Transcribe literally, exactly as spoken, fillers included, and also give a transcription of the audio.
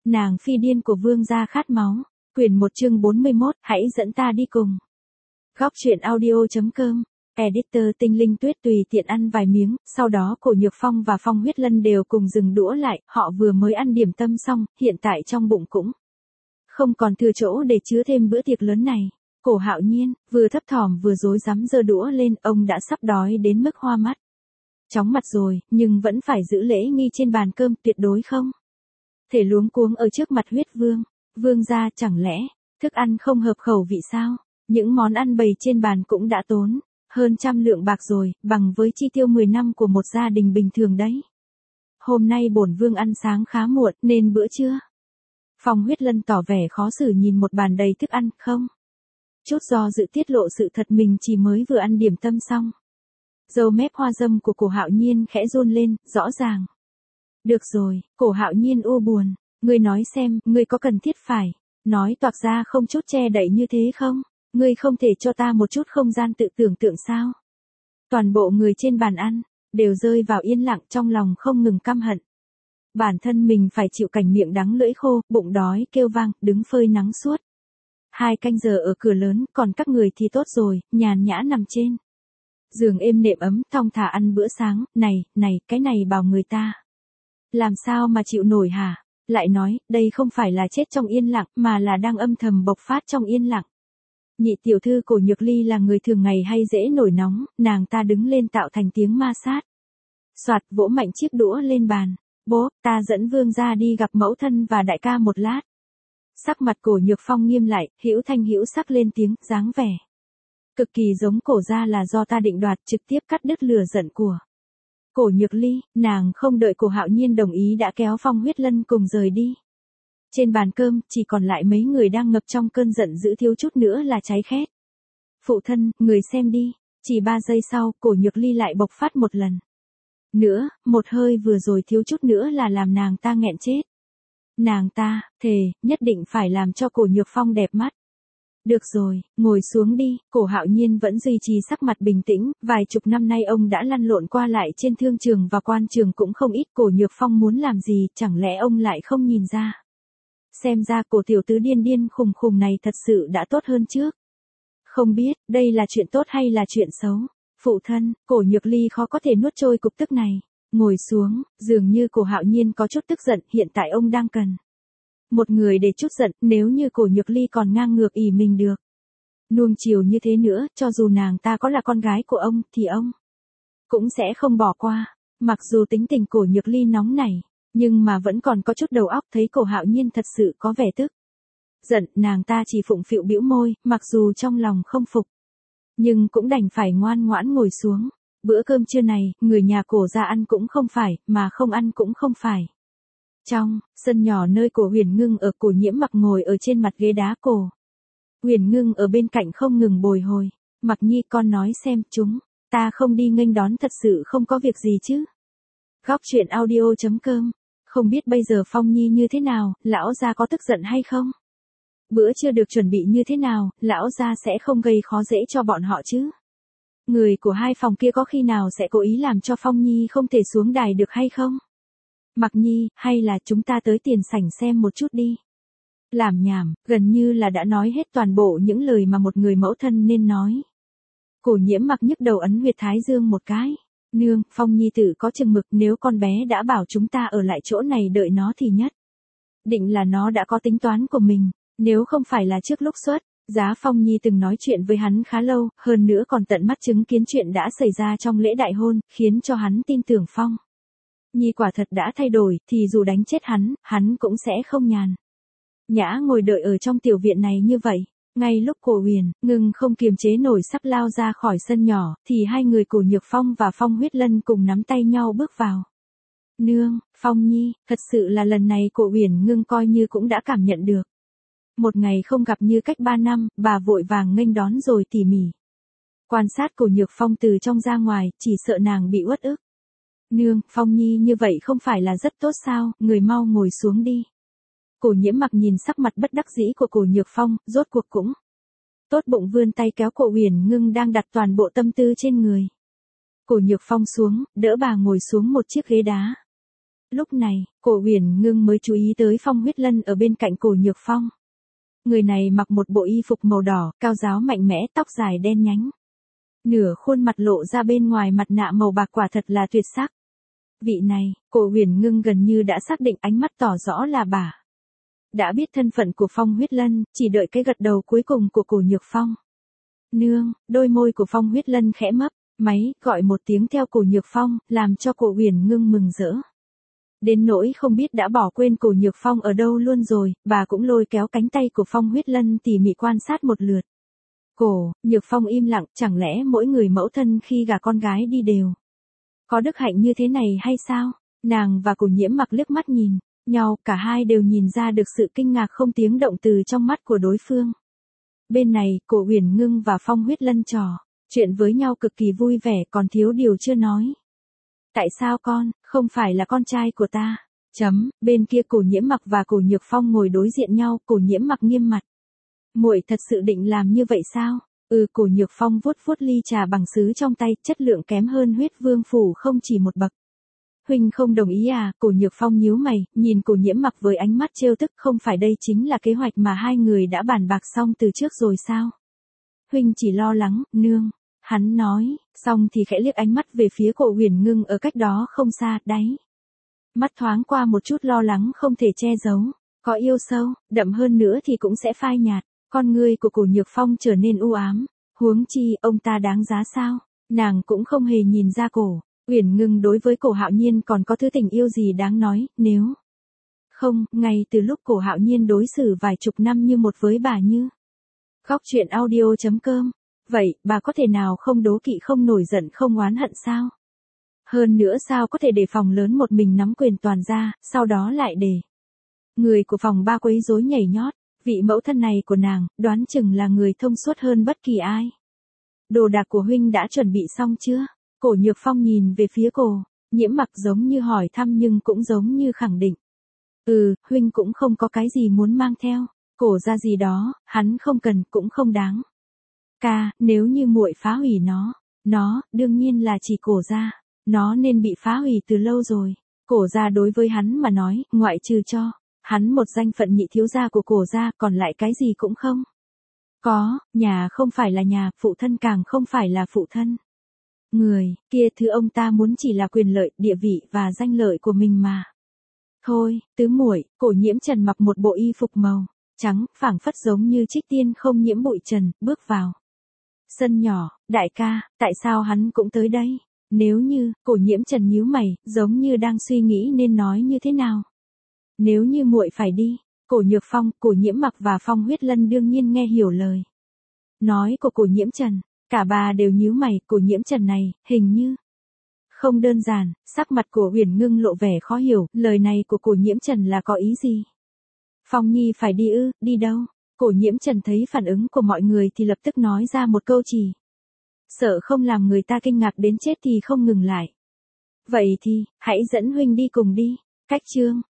Nàng phi điên của vương gia khát máu. Quyển một chương bốn mươi mốt, hãy dẫn ta đi cùng. Góc truyện audio.com. Editor Tinh Linh Tuyết tùy tiện ăn vài miếng, sau đó Cổ Nhược Phong và Phong Huyết Lân đều cùng dừng đũa lại, họ vừa mới ăn điểm tâm xong, hiện tại trong bụng cũng không còn thừa chỗ để chứa thêm bữa tiệc lớn này. Cổ Hạo Nhiên, vừa thấp thỏm vừa rối rắm giơ đũa lên, ông đã sắp đói đến mức hoa mắt. Chóng mặt rồi, nhưng vẫn phải giữ lễ nghi trên bàn cơm, tuyệt đối không thể luống cuống ở trước mặt huyết vương. Vương gia, chẳng lẽ thức ăn không hợp khẩu vị sao? Những món ăn bày trên bàn cũng đã tốn hơn trăm lượng bạc rồi, bằng với chi tiêu mười năm của một gia đình bình thường đấy. Hôm nay bổn vương ăn sáng khá muộn, nên bữa trưa. Phong Huyết Lân tỏ vẻ khó xử nhìn một bàn đầy thức ăn, không chút do dự tiết lộ sự thật mình chỉ mới vừa ăn điểm tâm xong. Râu mép hoa dâm của Cổ Hạo Nhiên khẽ run lên, rõ ràng. Được rồi, Cổ Hạo Nhiên u buồn, ngươi nói xem, ngươi có cần thiết phải nói toạc ra không chút che đậy như thế không? Ngươi không thể cho ta một chút không gian tự tưởng tượng sao? Toàn bộ người trên bàn ăn đều rơi vào yên lặng, trong lòng không ngừng căm hận. Bản thân mình phải chịu cảnh miệng đắng lưỡi khô, bụng đói kêu vang, đứng phơi nắng suốt hai canh giờ ở cửa lớn, còn các người thì tốt rồi, nhàn nhã nằm trên giường êm nệm ấm, thong thả ăn bữa sáng. Này, này, cái này bảo người ta làm sao mà chịu nổi hả? Lại nói, đây không phải là chết trong yên lặng, mà là đang âm thầm bộc phát trong yên lặng. Nhị tiểu thư Cổ Nhược Ly là người thường ngày hay dễ nổi nóng, nàng ta đứng lên tạo thành tiếng ma sát. Soạt, vỗ mạnh chiếc đũa lên bàn. Bố, ta dẫn vương gia đi gặp mẫu thân và đại ca một lát. Sắc mặt Cổ Nhược Phong nghiêm lại, hữu thanh hữu sắc lên tiếng, dáng vẻ cực kỳ giống Cổ gia là do ta định đoạt, trực tiếp cắt đứt lửa giận của Cổ Nhược Ly. Nàng không đợi Cổ Hạo Nhiên đồng ý đã kéo Phong Huyết Lân cùng rời đi. Trên bàn cơm, chỉ còn lại mấy người đang ngập trong cơn giận dữ, thiếu chút nữa là cháy khét. Phụ thân, người xem đi. Chỉ ba giây sau, Cổ Nhược Ly lại bộc phát một lần nữa, một hơi vừa rồi thiếu chút nữa là làm nàng ta nghẹn chết. Nàng ta thề nhất định phải làm cho Cổ Nhược Phong đẹp mắt. Được rồi, ngồi xuống đi. Cổ Hạo Nhiên vẫn duy trì sắc mặt bình tĩnh, vài chục năm nay ông đã lăn lộn qua lại trên thương trường và quan trường cũng không ít. Cổ Nhược Phong muốn làm gì, chẳng lẽ ông lại không nhìn ra? Xem ra Cổ tiểu tứ điên điên khùng khùng này thật sự đã tốt hơn trước. Không biết, đây là chuyện tốt hay là chuyện xấu? Phụ thân, Cổ Nhược Ly khó có thể nuốt trôi cục tức này. Ngồi xuống, dường như Cổ Hạo Nhiên có chút tức giận, hiện tại ông đang cần một người để chút giận. Nếu như Cổ Nhược Ly còn ngang ngược ỷ mình được nuông chiều như thế nữa, cho dù nàng ta có là con gái của ông, thì ông cũng sẽ không bỏ qua. Mặc dù tính tình Cổ Nhược Ly nóng nảy, nhưng mà vẫn còn có chút đầu óc. Thấy Cổ Hạo Nhiên thật sự có vẻ tức giận, nàng ta chỉ phụng phịu bĩu môi, mặc dù trong lòng không phục, nhưng cũng đành phải ngoan ngoãn ngồi xuống. Bữa cơm trưa này, người nhà Cổ ra ăn cũng không phải, mà không ăn cũng không phải. Trong sân nhỏ nơi Cổ Huyền Ngưng ở, Cổ Nhiễm Mặc ngồi ở trên mặt ghế đá, Cổ Huyền Ngưng ở bên cạnh không ngừng bồi hồi. Mặc Nhi, con nói xem, chúng ta không đi nghênh đón thật sự không có việc gì chứ? Góc truyện audio.com. Không biết bây giờ Phong Nhi như thế nào, lão gia có tức giận hay không? Bữa chưa được chuẩn bị như thế nào, lão gia sẽ không gây khó dễ cho bọn họ chứ? Người của hai phòng kia có khi nào sẽ cố ý làm cho Phong Nhi không thể xuống đài được hay không? Mặc Nhi, hay là chúng ta tới tiền sảnh xem một chút đi. Làm nhảm, gần như là đã nói hết toàn bộ những lời mà một người mẫu thân nên nói. Cổ Nhiễm Mặc nhức đầu ấn huyệt thái dương một cái. Nương, Phong Nhi tự có chừng mực, nếu con bé đã bảo chúng ta ở lại chỗ này đợi nó thì nhất định là nó đã có tính toán của mình. Nếu không phải là trước lúc xuất giá Phong Nhi từng nói chuyện với hắn khá lâu, hơn nữa còn tận mắt chứng kiến chuyện đã xảy ra trong lễ đại hôn, khiến cho hắn tin tưởng Phong Nhi quả thật đã thay đổi, thì dù đánh chết hắn, hắn cũng sẽ không nhàn nhã ngồi đợi ở trong tiểu viện này như vậy. Ngay lúc Cổ Huyền Ngưng không kiềm chế nổi sắp lao ra khỏi sân nhỏ, thì hai người Cổ Nhược Phong và Phong Huyết Lân cùng nắm tay nhau bước vào. Nương, Phong Nhi, thật sự là lần này Cổ Huyền Ngưng coi như cũng đã cảm nhận được. Một ngày không gặp như cách ba năm, bà vội vàng nghênh đón rồi tỉ mỉ quan sát Cổ Nhược Phong từ trong ra ngoài, chỉ sợ nàng bị uất ức. Nương, Phong Nhi như vậy không phải là rất tốt sao, người mau ngồi xuống đi. Cổ Nhiễm Mặc nhìn sắc mặt bất đắc dĩ của Cổ Nhược Phong, rốt cuộc cũng tốt bụng vươn tay kéo Cổ Huyền Ngưng đang đặt toàn bộ tâm tư trên người Cổ Nhược Phong xuống, đỡ bà ngồi xuống một chiếc ghế đá. Lúc này, cổ Huyền Ngưng mới chú ý tới Phong Huyết Lân ở bên cạnh cổ Nhược Phong. Người này mặc một bộ y phục màu đỏ, cao ráo mạnh mẽ, tóc dài đen nhánh. Nửa khuôn mặt lộ ra bên ngoài mặt nạ màu bạc quả thật là tuyệt sắc. Vị này, cổ Huyền Ngưng gần như đã xác định, ánh mắt tỏ rõ là bà. Đã biết thân phận của Phong Huyết Lân, chỉ đợi cái gật đầu cuối cùng của cổ Nhược Phong. Nương, đôi môi của Phong Huyết Lân khẽ mấp, máy gọi một tiếng theo cổ Nhược Phong, làm cho cổ Huyền Ngưng mừng rỡ. Đến nỗi không biết đã bỏ quên cổ Nhược Phong ở đâu luôn rồi, bà cũng lôi kéo cánh tay của Phong Huyết Lân tỉ mỉ quan sát một lượt. Cổ Nhược Phong im lặng, chẳng lẽ mỗi người mẫu thân khi gả con gái đi đều có đức hạnh như thế này hay sao? Nàng và cổ Nhiễm Mặc liếc mắt nhìn nhau, cả hai đều nhìn ra được sự kinh ngạc không tiếng động từ trong mắt của đối phương. Bên này, cổ Huyền Ngưng và Phong Huyết Lân trò chuyện với nhau cực kỳ vui vẻ, còn thiếu điều chưa nói. Tại sao con, không phải là con trai của ta? Chấm, bên kia cổ Nhiễm Mặc và cổ Nhược Phong ngồi đối diện nhau, cổ Nhiễm Mặc nghiêm mặt. Muội thật sự định làm như vậy sao? Ừ, cổ Nhược Phong vuốt vuốt ly trà bằng sứ trong tay, chất lượng kém hơn Huyết Vương phủ không chỉ một bậc. Huynh không đồng ý à? Cổ Nhược Phong nhíu mày, nhìn cổ Nhiễm Mặc với ánh mắt trêu tức, không phải đây chính là kế hoạch mà hai người đã bàn bạc xong từ trước rồi sao? Huynh chỉ lo lắng, nương. Hắn nói, xong thì khẽ liếc ánh mắt về phía cổ Huyền Ngưng ở cách đó không xa, đáy mắt thoáng qua một chút lo lắng không thể che giấu. Có yêu sâu, đậm hơn nữa thì cũng sẽ phai nhạt. Con ngươi của cổ Nhược Phong trở nên u ám. Huống chi, ông ta đáng giá sao? Nàng cũng không hề nhìn ra cổ Huyền Ngưng đối với cổ Hạo Nhiên còn có thứ tình yêu gì đáng nói, nếu không, ngay từ lúc cổ Hạo Nhiên đối xử vài chục năm như một với bà Như. Góc truyện audio chấm com. Vậy, bà có thể nào không đố kỵ, không nổi giận, không oán hận sao? Hơn nữa sao có thể để phòng lớn một mình nắm quyền toàn ra, sau đó lại để người của phòng ba quấy rối nhảy nhót? Vị mẫu thân này của nàng, đoán chừng là người thông suốt hơn bất kỳ ai. Đồ đạc của huynh đã chuẩn bị xong chưa? Cổ Nhược Phong nhìn về phía cổ Nhiễm Mặc, giống như hỏi thăm nhưng cũng giống như khẳng định. Ừ, huynh cũng không có cái gì muốn mang theo. Cổ ra gì đó, hắn không cần, cũng không đáng. Ca, nếu như muội phá hủy nó, nó, đương nhiên là chỉ cổ ra. Nó nên bị phá hủy từ lâu rồi. Cổ ra đối với hắn mà nói, ngoại trừ cho hắn một danh phận nhị thiếu gia của cổ ra, còn lại cái gì cũng không có. Nhà không phải là nhà, phụ thân càng không phải là phụ thân. Người kia thứ ông ta muốn chỉ là quyền lợi, địa vị và danh lợi của mình mà. Thôi, tứ muội. Cổ Nhiễm Trần mặc một bộ y phục màu trắng, phảng phất giống như trích tiên không nhiễm bụi trần, bước vào sân nhỏ. Đại ca, tại sao hắn cũng tới đây? Nếu như, cổ Nhiễm Trần nhíu mày, giống như đang suy nghĩ nên nói như thế nào. Nếu như muội phải đi. Cổ Nhược Phong, cổ Nhiễm Mặc và Phong Huyết Lân đương nhiên nghe hiểu lời nói của cổ Nhiễm Trần. Cả ba đều nhíu mày, cổ Nhiễm Trần này, hình như không đơn giản. Sắc mặt của Huyền Ngưng lộ vẻ khó hiểu, lời này của cổ Nhiễm Trần là có ý gì? Phong Nhi phải đi ư? Đi đâu? Cổ Nhiễm Trần thấy phản ứng của mọi người thì lập tức nói ra một câu chỉ sợ không làm người ta kinh ngạc đến chết thì không ngừng lại. Vậy thì, hãy dẫn huynh đi cùng đi. Cách chương